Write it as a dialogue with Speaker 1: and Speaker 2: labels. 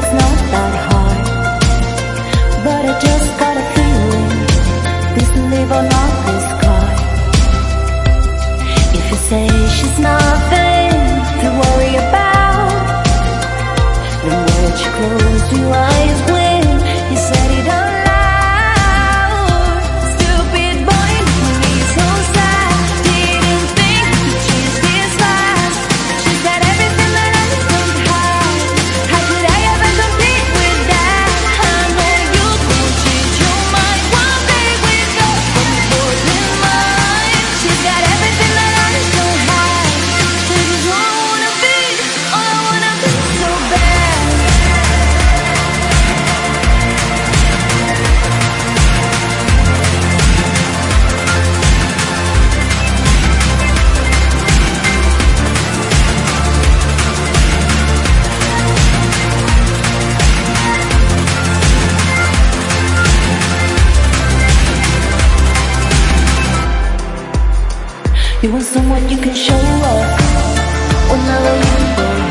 Speaker 1: it's not that hard, but I just got a feeling this live or not this card. If you say she's nothing to worry about, then why don't you close your eyes when you said it out loud? Stupid boy, me so sad, didn't think to change this fast. She's got everything that I don't have. How could I ever compete with that? I know you won't change your mind one day with your important mind. She's got everything that I don't have. This is all I wanna be, all I wanna be so bad. You want someone you can show up whenever you go.